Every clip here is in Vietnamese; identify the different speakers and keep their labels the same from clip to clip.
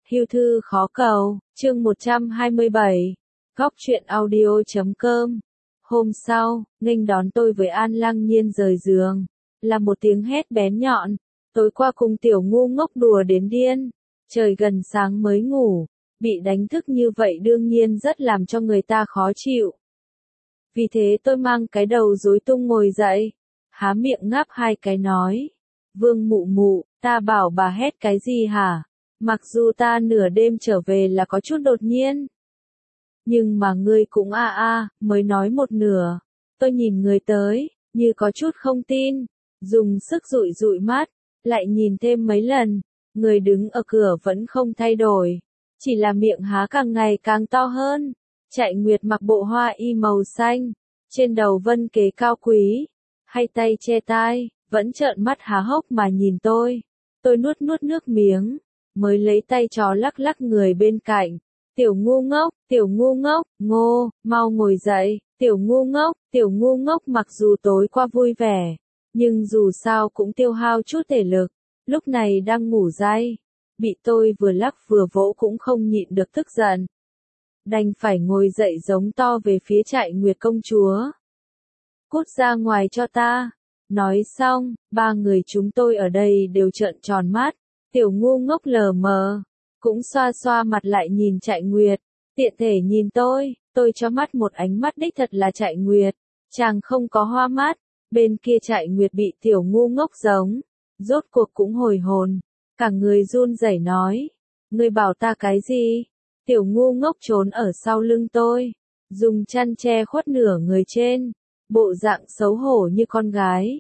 Speaker 1: Hưu thư khó cầu, chương 127, góc truyện audio.com. Hôm sau, nghênh đón tôi với An Lăng Nhiên rời giường, là một tiếng hét bén nhọn. Tối qua cùng tiểu ngu ngốc đùa đến điên, trời gần sáng mới ngủ, bị đánh thức như vậy đương nhiên rất làm cho người ta khó chịu. Vì thế tôi mang cái đầu rối tung ngồi dậy, há miệng ngáp hai cái nói: Vương mụ mụ, ta bảo bà hét cái gì hả? Mặc dù ta nửa đêm trở về là có chút đột nhiên. Nhưng mà ngươi cũng mới nói một nửa. Tôi nhìn người tới, như có chút không tin, dùng sức dụi dụi mắt, lại nhìn thêm mấy lần, người đứng ở cửa vẫn không thay đổi, chỉ là miệng há càng ngày càng to hơn. Chạy Nguyệt mặc bộ hoa y màu xanh, trên đầu vân kế cao quý, hai tay che tai, vẫn trợn mắt há hốc mà nhìn tôi. Tôi nuốt nuốt nước miếng, mới lấy tay trò lắc lắc người bên cạnh. Tiểu ngu ngốc, Ngô, mau ngồi dậy, tiểu ngu ngốc mặc dù tối qua vui vẻ, nhưng dù sao cũng tiêu hao chút thể lực, lúc này đang ngủ say, bị tôi vừa lắc vừa vỗ cũng không nhịn được tức giận. Đành phải ngồi dậy giống to về phía Chạy Nguyệt công chúa. Cút ra ngoài cho ta. Nói xong, ba người chúng tôi ở đây đều trợn tròn mắt, tiểu ngu ngốc lờ mờ, cũng xoa xoa mặt lại nhìn Chạy Nguyệt, tiện thể nhìn tôi cho mắt một ánh mắt đích thật là Chạy Nguyệt, chàng không có hoa mắt. Bên kia Chạy Nguyệt bị tiểu ngu ngốc giống, rốt cuộc cũng hồi hồn, cả người run rẩy nói: Ngươi bảo ta cái gì? Tiểu ngu ngốc trốn ở sau lưng tôi, dùng chăn che khuất nửa người trên, bộ dạng xấu hổ như con gái.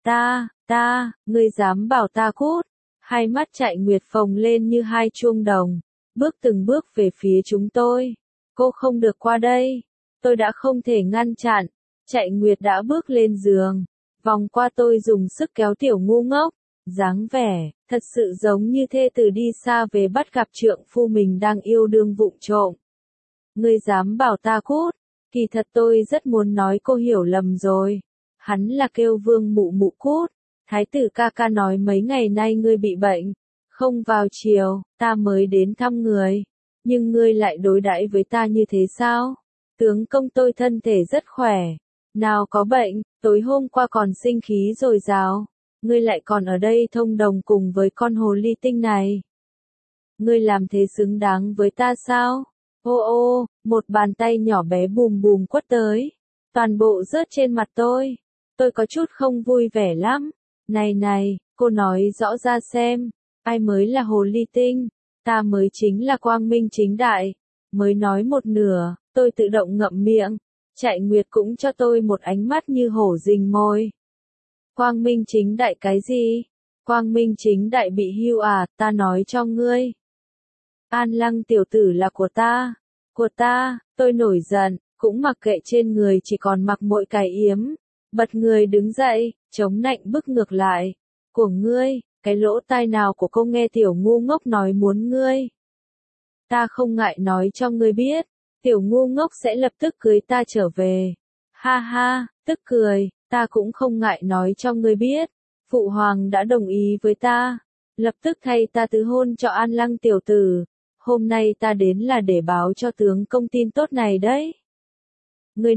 Speaker 1: Ngươi dám bảo ta cút? Hai mắt Chạy Nguyệt phồng lên như hai chuông đồng, bước từng bước về phía chúng tôi. Cô không được qua đây. Tôi đã không thể ngăn chặn. Chạy Nguyệt đã bước lên giường, vòng qua tôi dùng sức kéo tiểu ngu ngốc, dáng vẻ thật sự giống như thê tử đi xa về bắt gặp trượng phu mình đang yêu đương vụng trộm. Ngươi dám bảo ta cút? Kỳ thật tôi rất muốn nói cô hiểu lầm rồi. Hắn là kêu Vương mụ mụ cút. Thái tử ca ca nói mấy ngày nay ngươi bị bệnh, không vào chiều, ta mới đến thăm người. Nhưng ngươi lại đối đãi với ta như thế sao? Tướng công tôi thân thể rất khỏe, nào có bệnh, tối hôm qua còn sinh khí dồi dào. Ngươi lại còn ở đây thông đồng cùng với con hồ ly tinh này. Ngươi làm thế xứng đáng với ta sao? Ô, một bàn tay nhỏ bé bùm bùm quất tới, toàn bộ rớt trên mặt tôi. Tôi có chút không vui vẻ lắm. Này, cô nói rõ ra xem, ai mới là hồ ly tinh? Ta mới chính là quang minh chính đại. Mới nói một nửa, tôi tự động ngậm miệng. Chạy Nguyệt cũng cho tôi một ánh mắt như hổ rình mồi. Quang minh chính đại cái gì? Quang minh chính đại bị hưu à? Ta nói cho ngươi. An Lăng tiểu tử là của ta, tôi nổi giận, cũng mặc kệ trên người chỉ còn mặc mỗi cái yếm, bật người đứng dậy, chống nạnh bước ngược lại. Của ngươi, cái lỗ tai nào của cô nghe tiểu ngu ngốc nói muốn ngươi? Ta không ngại nói cho ngươi biết, tiểu ngu ngốc sẽ lập tức cưới ta trở về. Ha, tức cười, ta cũng không ngại nói cho ngươi biết, phụ hoàng đã đồng ý với ta, lập tức thay ta tứ hôn cho An Lăng tiểu tử. Hôm nay ta đến là để báo cho tướng công tin tốt này đấy. Ngươi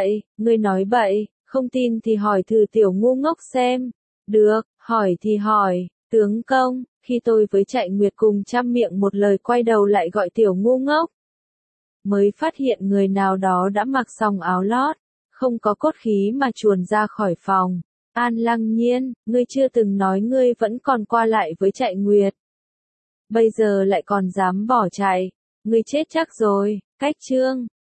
Speaker 1: nói bậy, không tin thì hỏi thử tiểu ngu ngốc xem. Được, hỏi thì hỏi, tướng công. Khi tôi với Chạy Nguyệt cùng trăm miệng một lời quay đầu lại gọi tiểu ngu ngốc, mới phát hiện người nào đó đã mặc xong áo lót, không có cốt khí mà chuồn ra khỏi phòng. An Lăng Nhiên, ngươi chưa từng nói ngươi vẫn còn qua lại với Chạy Nguyệt. Bây giờ lại còn dám bỏ chạy, ngươi chết chắc rồi. Cách chương